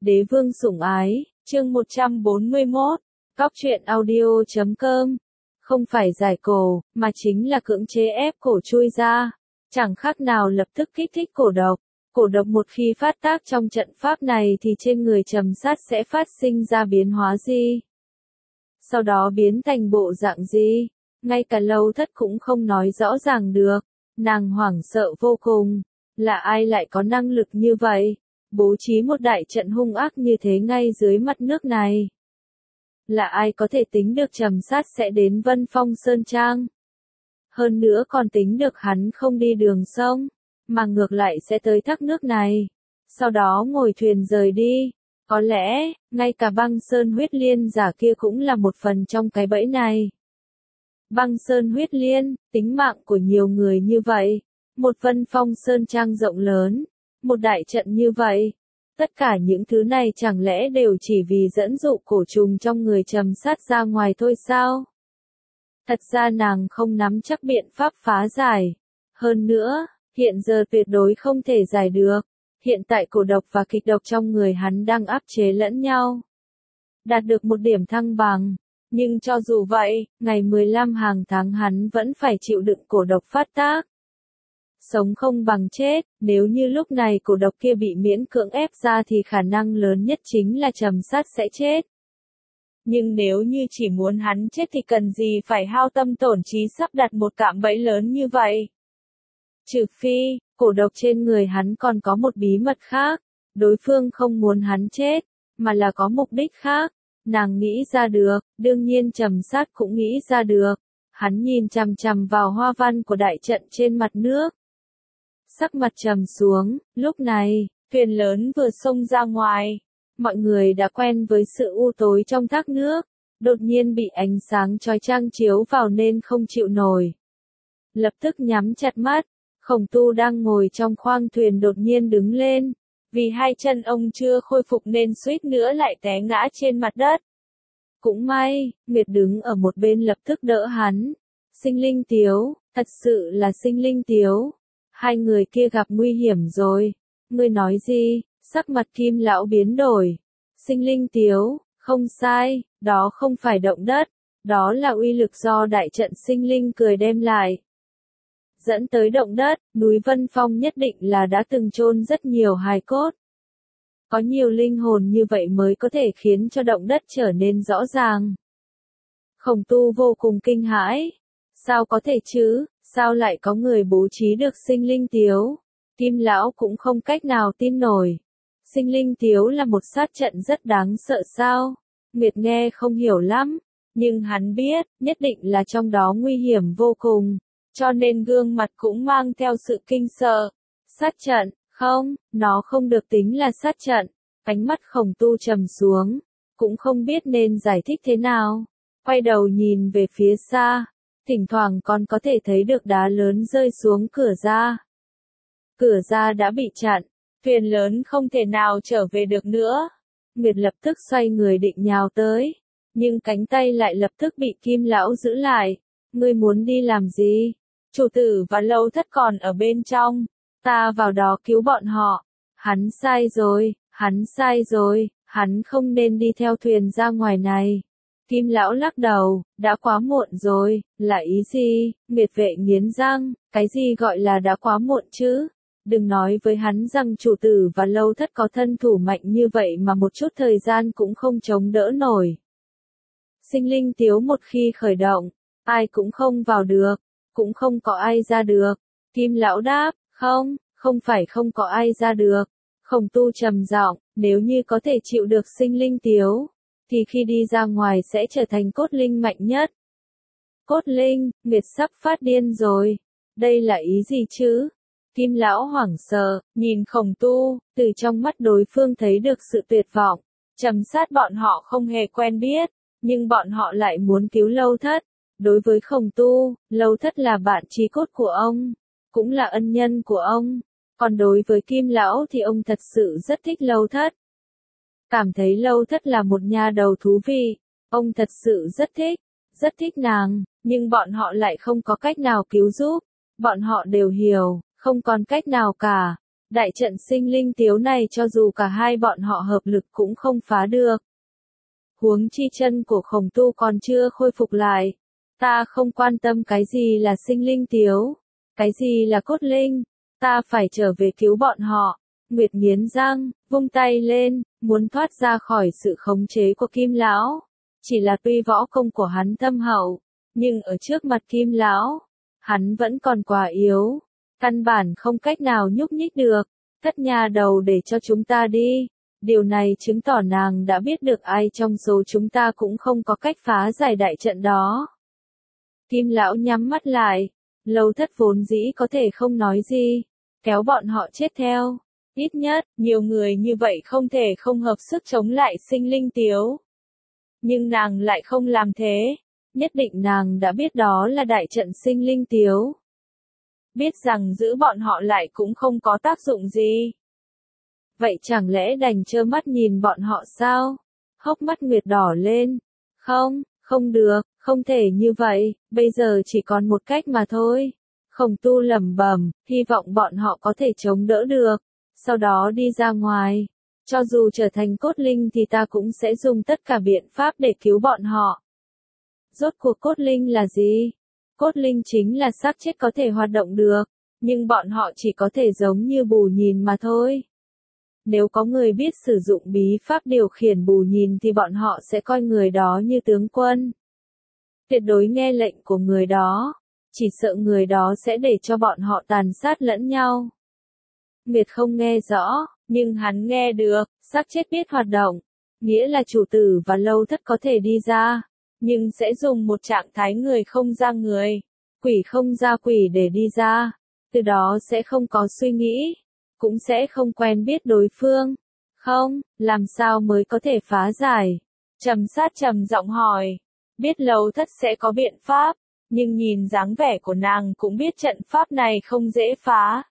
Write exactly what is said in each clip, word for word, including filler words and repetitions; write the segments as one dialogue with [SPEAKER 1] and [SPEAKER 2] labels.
[SPEAKER 1] Đế vương sủng ái, chương một trăm bốn mươi mốt, cóc truyện audio chấm com. Không phải giải cổ, mà chính là cưỡng chế ép cổ chui ra. Chẳng khác nào lập tức kích thích cổ độc. Cổ độc một khi phát tác trong trận pháp này thì trên người trầm sát sẽ phát sinh ra biến hóa gì? Sau đó biến thành bộ dạng gì? Ngay cả Lâu Thất cũng không nói rõ ràng được. Nàng hoảng sợ vô cùng. Là ai lại có năng lực như vậy? Bố trí một đại trận hung ác như thế ngay dưới mặt nước này. Là ai có thể tính được trầm sát sẽ đến Vân Phong Sơn Trang? Hơn nữa còn tính được hắn không đi đường sông, mà ngược lại sẽ tới thác nước này. Sau đó ngồi thuyền rời đi. Có lẽ, ngay cả băng sơn huyết liên giả kia cũng là một phần trong cái bẫy này. Băng sơn huyết liên, tính mạng của nhiều người như vậy. Một Vân Phong Sơn Trang rộng lớn. Một đại trận như vậy. Tất cả những thứ này chẳng lẽ đều chỉ vì dẫn dụ cổ trùng trong người trầm sát ra ngoài thôi sao? Thật ra nàng không nắm chắc biện pháp phá giải. Hơn nữa, hiện giờ tuyệt đối không thể giải được. Hiện tại cổ độc và kịch độc trong người hắn đang áp chế lẫn nhau. Đạt được một điểm thăng bằng. Nhưng cho dù vậy, ngày mười lăm hàng tháng hắn vẫn phải chịu đựng cổ độc phát tác. Sống không bằng chết, nếu như lúc này cổ độc kia bị miễn cưỡng ép ra thì khả năng lớn nhất chính là trầm sát sẽ chết. Nhưng nếu như chỉ muốn hắn chết thì cần gì phải hao tâm tổn trí sắp đặt một cạm bẫy lớn như vậy. Trừ phi, cổ độc trên người hắn còn có một bí mật khác, đối phương không muốn hắn chết, mà là có mục đích khác. Nàng nghĩ ra được, đương nhiên trầm sát cũng nghĩ ra được. Hắn nhìn chằm chằm vào hoa văn của đại trận trên mặt nước. Sắc mặt trầm xuống, lúc này, thuyền lớn vừa xông ra ngoài. Mọi người đã quen với sự u tối trong thác nước, đột nhiên bị ánh sáng chói chang chiếu vào nên không chịu nổi. Lập tức nhắm chặt mắt, Khổng Tu đang ngồi trong khoang thuyền đột nhiên đứng lên, vì hai chân ông chưa khôi phục nên suýt nữa lại té ngã trên mặt đất. Cũng may, Nguyệt đứng ở một bên lập tức đỡ hắn. Sinh Linh Tiếu, thật sự là Sinh Linh Tiếu. Hai người kia gặp nguy hiểm rồi. Ngươi nói gì? Sắc mặt Kim lão biến đổi. Sinh Linh Tiếu, không sai, đó không phải động đất, đó là uy lực do đại trận sinh linh cười đem lại. Dẫn tới động đất, núi Vân Phong nhất định là đã từng chôn rất nhiều hài cốt. Có nhiều linh hồn như vậy mới có thể khiến cho động đất trở nên rõ ràng. Khổng Tu vô cùng kinh hãi. Sao có thể chứ? Sao lại có người bố trí được Sinh Linh Tiếu? Kim lão cũng không cách nào tin nổi. Sinh Linh Tiếu là một sát trận rất đáng sợ sao? Nguyệt nghe không hiểu lắm, nhưng hắn biết, nhất định là trong đó nguy hiểm vô cùng, cho nên gương mặt cũng mang theo sự kinh sợ. Sát trận, không, nó không được tính là sát trận. Ánh mắt Khổng Tu trầm xuống, cũng không biết nên giải thích thế nào. Quay đầu nhìn về phía xa, thỉnh thoảng còn có thể thấy được đá lớn rơi xuống cửa ra. Cửa ra đã bị chặn, thuyền lớn không thể nào trở về được nữa. Nguyệt lập tức xoay người định nhào tới, nhưng cánh tay lại lập tức bị Kim lão giữ lại. Ngươi muốn đi làm gì? Chủ tử và Lâu Thất còn ở bên trong, ta vào đó cứu bọn họ. Hắn sai rồi, hắn sai rồi, hắn không nên đi theo thuyền ra ngoài này. Kim lão lắc đầu, đã quá muộn rồi, là ý gì? Nguyệt vệ nghiến răng, cái gì gọi là đã quá muộn chứ? Đừng nói với hắn rằng chủ tử và Lâu Thất có thân thủ mạnh như vậy mà một chút thời gian cũng không chống đỡ nổi. Sinh Linh Tiếu một khi khởi động, ai cũng không vào được, cũng không có ai ra được. Kim lão đáp, không, không phải không có ai ra được. Khổng Tu trầm giọng, nếu như có thể chịu được Sinh Linh Tiếu, thì khi đi ra ngoài sẽ trở thành cốt linh mạnh nhất. Cốt linh, Nguyệt sắp phát điên rồi. Đây là ý gì chứ? Kim lão hoảng sợ, nhìn Khổng Tu, từ trong mắt đối phương thấy được sự tuyệt vọng. Trầm sát bọn họ không hề quen biết, nhưng bọn họ lại muốn cứu Lâu Thất. Đối với Khổng Tu, Lâu Thất là bạn chí cốt của ông, cũng là ân nhân của ông. Còn đối với Kim lão thì ông thật sự rất thích Lâu Thất. Cảm thấy Lâu Thất là một nha đầu thú vị, ông thật sự rất thích, rất thích nàng, nhưng bọn họ lại không có cách nào cứu giúp. Bọn họ đều hiểu, không còn cách nào cả. Đại trận sinh linh tiếu này cho dù cả hai bọn họ hợp lực cũng không phá được. Huống chi chân của Khổng Tu còn chưa khôi phục lại. Ta không quan tâm cái gì là sinh linh tiếu, cái gì là cốt linh, ta phải trở về cứu bọn họ. Nguyệt nghiến răng, vung tay lên, muốn thoát ra khỏi sự khống chế của Kim Lão. Chỉ là tuy võ công của hắn thâm hậu, nhưng ở trước mặt Kim Lão, hắn vẫn còn quá yếu, căn bản không cách nào nhúc nhích được. Thất nha đầu để cho chúng ta đi. Điều này chứng tỏ nàng đã biết được ai trong số chúng ta cũng không có cách phá giải đại trận đó. Kim Lão nhắm mắt lại, Lâu Thất vốn dĩ có thể không nói gì, kéo bọn họ chết theo. Ít nhất, nhiều người như vậy không thể không hợp sức chống lại sinh linh tiếu. Nhưng nàng lại không làm thế. Nhất định nàng đã biết đó là đại trận sinh linh tiếu. Biết rằng giữ bọn họ lại cũng không có tác dụng gì. Vậy chẳng lẽ đành trơ mắt nhìn bọn họ sao? Hốc mắt Nguyệt đỏ lên. Không, không được, không thể như vậy, bây giờ chỉ còn một cách mà thôi. Khổng Tu lẩm bẩm, hy vọng bọn họ có thể chống đỡ được. Sau đó đi ra ngoài. Cho dù trở thành cốt linh thì ta cũng sẽ dùng tất cả biện pháp để cứu bọn họ. Rốt cuộc cốt linh là gì? Cốt linh chính là xác chết có thể hoạt động được, nhưng bọn họ chỉ có thể giống như bù nhìn mà thôi. Nếu có người biết sử dụng bí pháp điều khiển bù nhìn thì bọn họ sẽ coi người đó như tướng quân. Tuyệt đối nghe lệnh của người đó, chỉ sợ người đó sẽ để cho bọn họ tàn sát lẫn nhau. Nguyệt không nghe rõ, nhưng hắn nghe được, xác chết biết hoạt động, nghĩa là chủ tử và Lâu Thất có thể đi ra, nhưng sẽ dùng một trạng thái người không ra người, quỷ không ra quỷ để đi ra, từ đó sẽ không có suy nghĩ, cũng sẽ không quen biết đối phương. Không, làm sao mới có thể phá giải? Trầm Sát trầm giọng hỏi, biết Lâu Thất sẽ có biện pháp, nhưng nhìn dáng vẻ của nàng cũng biết trận pháp này không dễ phá.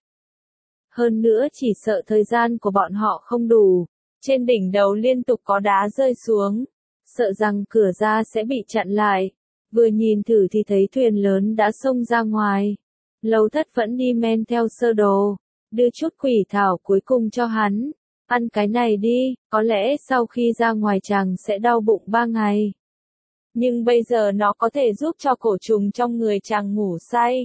[SPEAKER 1] Hơn nữa chỉ sợ thời gian của bọn họ không đủ, trên đỉnh đầu liên tục có đá rơi xuống, sợ rằng cửa ra sẽ bị chặn lại. Vừa nhìn thử thì thấy thuyền lớn đã xông ra ngoài. Lâu Thất vẫn đi men theo sơ đồ, đưa chút quỷ thảo cuối cùng cho hắn. Ăn cái này đi, có lẽ sau khi ra ngoài chàng sẽ đau bụng ba ngày. Nhưng bây giờ nó có thể giúp cho cổ trùng trong người chàng ngủ say.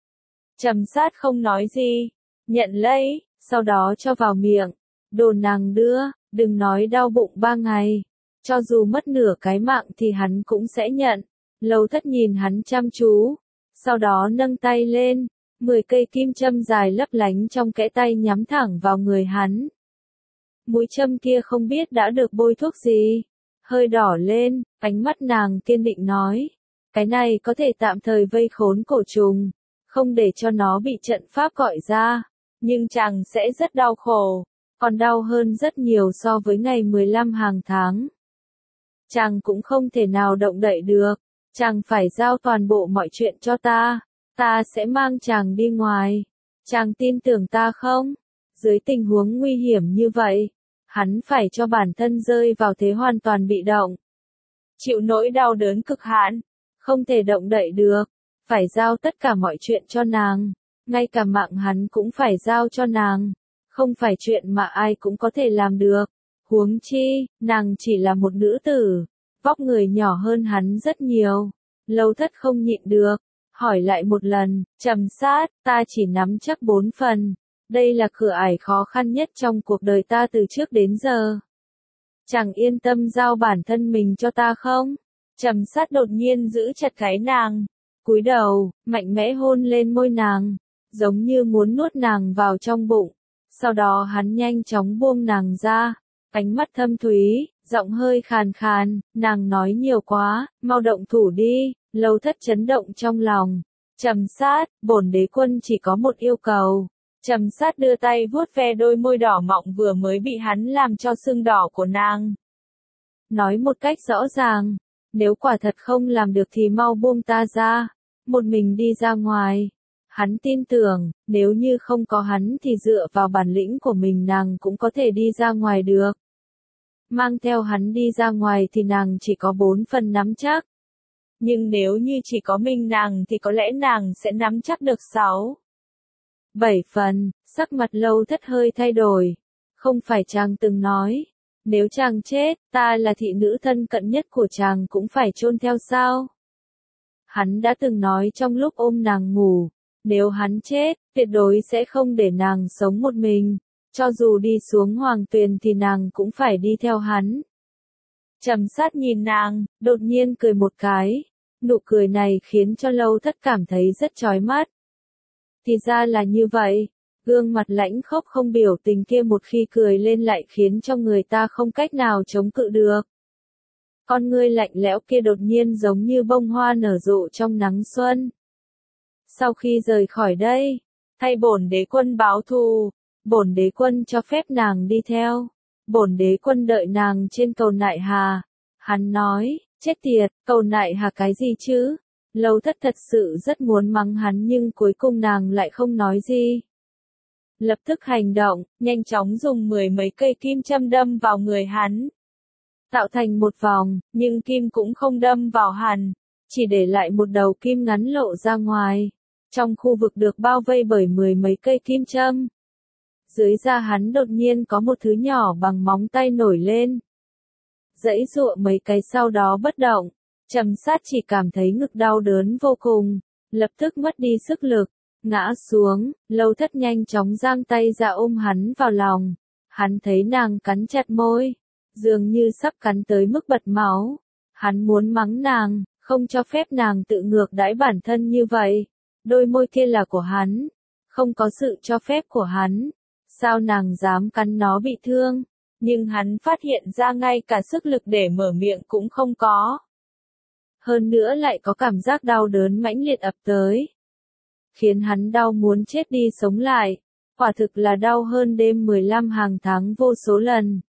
[SPEAKER 1] Trầm Sát không nói gì, nhận lấy, sau đó cho vào miệng. Đồ nàng đưa, đừng nói đau bụng ba ngày. Cho dù mất nửa cái mạng thì hắn cũng sẽ nhận. Lâu Thất nhìn hắn chăm chú, sau đó nâng tay lên, mười cây kim châm dài lấp lánh trong kẽ tay nhắm thẳng vào người hắn. Mũi châm kia không biết đã được bôi thuốc gì, hơi đỏ lên, ánh mắt nàng kiên định nói, cái này có thể tạm thời vây khốn cổ trùng, không để cho nó bị trận pháp gọi ra, nhưng chàng sẽ rất đau khổ, còn đau hơn rất nhiều so với ngày mười lăm hàng tháng. Chàng cũng không thể nào động đậy được, chàng phải giao toàn bộ mọi chuyện cho ta, ta sẽ mang chàng đi ngoài. Chàng tin tưởng ta không? Dưới tình huống nguy hiểm như vậy, hắn phải cho bản thân rơi vào thế hoàn toàn bị động. Chịu nỗi đau đớn cực hạn, không thể động đậy được, phải giao tất cả mọi chuyện cho nàng, ngay cả mạng hắn cũng phải giao cho nàng, không phải chuyện mà ai cũng có thể làm được. Huống chi, nàng chỉ là một nữ tử, vóc người nhỏ hơn hắn rất nhiều. Lâu Thất không nhịn được, hỏi lại một lần, Trầm Sát, ta chỉ nắm chắc bốn phần. Đây là cửa ải khó khăn nhất trong cuộc đời ta từ trước đến giờ. Chàng yên tâm giao bản thân mình cho ta không? Trầm Sát đột nhiên giữ chặt gáy nàng, cúi đầu, mạnh mẽ hôn lên môi nàng, giống như muốn nuốt nàng vào trong bụng. Sau đó hắn nhanh chóng buông nàng ra, ánh mắt thâm thúy, giọng hơi khàn khàn, nàng nói nhiều quá, mau động thủ đi. Lâu Thất chấn động trong lòng. Trầm Sát, bổn đế quân chỉ có một yêu cầu. Trầm Sát đưa tay vuốt ve đôi môi đỏ mọng vừa mới bị hắn làm cho sưng đỏ của nàng. Nói một cách rõ ràng, nếu quả thật không làm được thì mau buông ta ra, một mình đi ra ngoài. Hắn tin tưởng, nếu như không có hắn thì dựa vào bản lĩnh của mình nàng cũng có thể đi ra ngoài được. Mang theo hắn đi ra ngoài thì nàng chỉ có bốn phần nắm chắc. Nhưng nếu như chỉ có mình nàng thì có lẽ nàng sẽ nắm chắc được sáu, bảy phần. Sắc mặt Lâu Thất hơi thay đổi. Không phải chàng từng nói, nếu chàng chết, ta là thị nữ thân cận nhất của chàng cũng phải chôn theo sao? Hắn đã từng nói trong lúc ôm nàng ngủ, nếu hắn chết, tuyệt đối sẽ không để nàng sống một mình, cho dù đi xuống hoàng tuyền thì nàng cũng phải đi theo hắn. Trầm Sát nhìn nàng, đột nhiên cười một cái, nụ cười này khiến cho Lâu Thất cảm thấy rất chói mắt. Thì ra là như vậy, gương mặt lãnh khốc không biểu tình kia một khi cười lên lại khiến cho người ta không cách nào chống cự được. Con ngươi lạnh lẽo kia đột nhiên giống như bông hoa nở rộ trong nắng xuân. Sau khi rời khỏi đây, thay bổn đế quân báo thù, bổn đế quân cho phép nàng đi theo, bổn đế quân đợi nàng trên cầu Nại Hà. Hắn nói, chết tiệt, cầu Nại Hà cái gì chứ? Lâu Thất thật sự rất muốn mắng hắn nhưng cuối cùng nàng lại không nói gì. Lập tức hành động, nhanh chóng dùng mười mấy cây kim châm đâm vào người hắn. Tạo thành một vòng, nhưng kim cũng không đâm vào hắn, chỉ để lại một đầu kim ngắn lộ ra ngoài. Trong khu vực được bao vây bởi mười mấy cây kim châm. Dưới da hắn đột nhiên có một thứ nhỏ bằng móng tay nổi lên. Giãy giụa mấy cái sau đó bất động, Trầm Sát chỉ cảm thấy ngực đau đớn vô cùng, lập tức mất đi sức lực, ngã xuống. Lâu Thất nhanh chóng giang tay ra ôm hắn vào lòng. Hắn thấy nàng cắn chặt môi, dường như sắp cắn tới mức bật máu. Hắn muốn mắng nàng, không cho phép nàng tự ngược đãi bản thân như vậy. Đôi môi kia là của hắn, không có sự cho phép của hắn. Sao nàng dám cắn nó bị thương? Nhưng hắn phát hiện ra ngay cả sức lực để mở miệng cũng không có. Hơn nữa lại có cảm giác đau đớn mãnh liệt ập tới. Khiến hắn đau muốn chết đi sống lại. Quả thực là đau hơn đêm mười lăm hàng tháng vô số lần.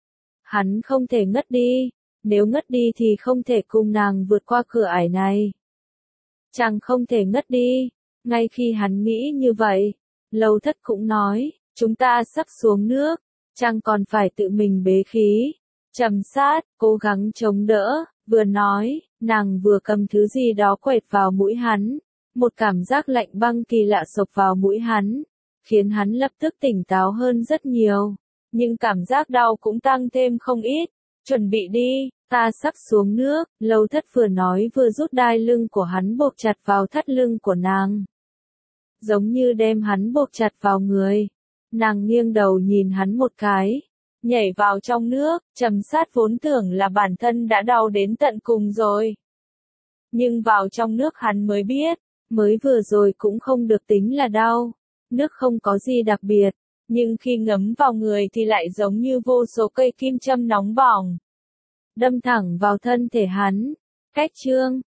[SPEAKER 1] Hắn không thể ngất đi. Nếu ngất đi thì không thể cùng nàng vượt qua cửa ải này. Chàng không thể ngất đi. Ngay khi hắn nghĩ như vậy, Lâu Thất cũng nói, chúng ta sắp xuống nước, chàng còn phải tự mình bế khí. Trầm Sát, cố gắng chống đỡ, vừa nói, nàng vừa cầm thứ gì đó quệt vào mũi hắn. Một cảm giác lạnh băng kỳ lạ xộc vào mũi hắn, khiến hắn lập tức tỉnh táo hơn rất nhiều. Nhưng cảm giác đau cũng tăng thêm không ít. Chuẩn bị đi, ta sắp xuống nước. Lâu Thất vừa nói vừa rút đai lưng của hắn buộc chặt vào thắt lưng của nàng. Giống như đem hắn buộc chặt vào người. Nàng nghiêng đầu nhìn hắn một cái, nhảy vào trong nước. Trầm Sát vốn tưởng là bản thân đã đau đến tận cùng rồi. Nhưng vào trong nước hắn mới biết, mới vừa rồi cũng không được tính là đau. Nước không có gì đặc biệt, nhưng khi ngấm vào người thì lại giống như vô số cây kim châm nóng bỏng. Đâm thẳng vào thân thể hắn. Cách chương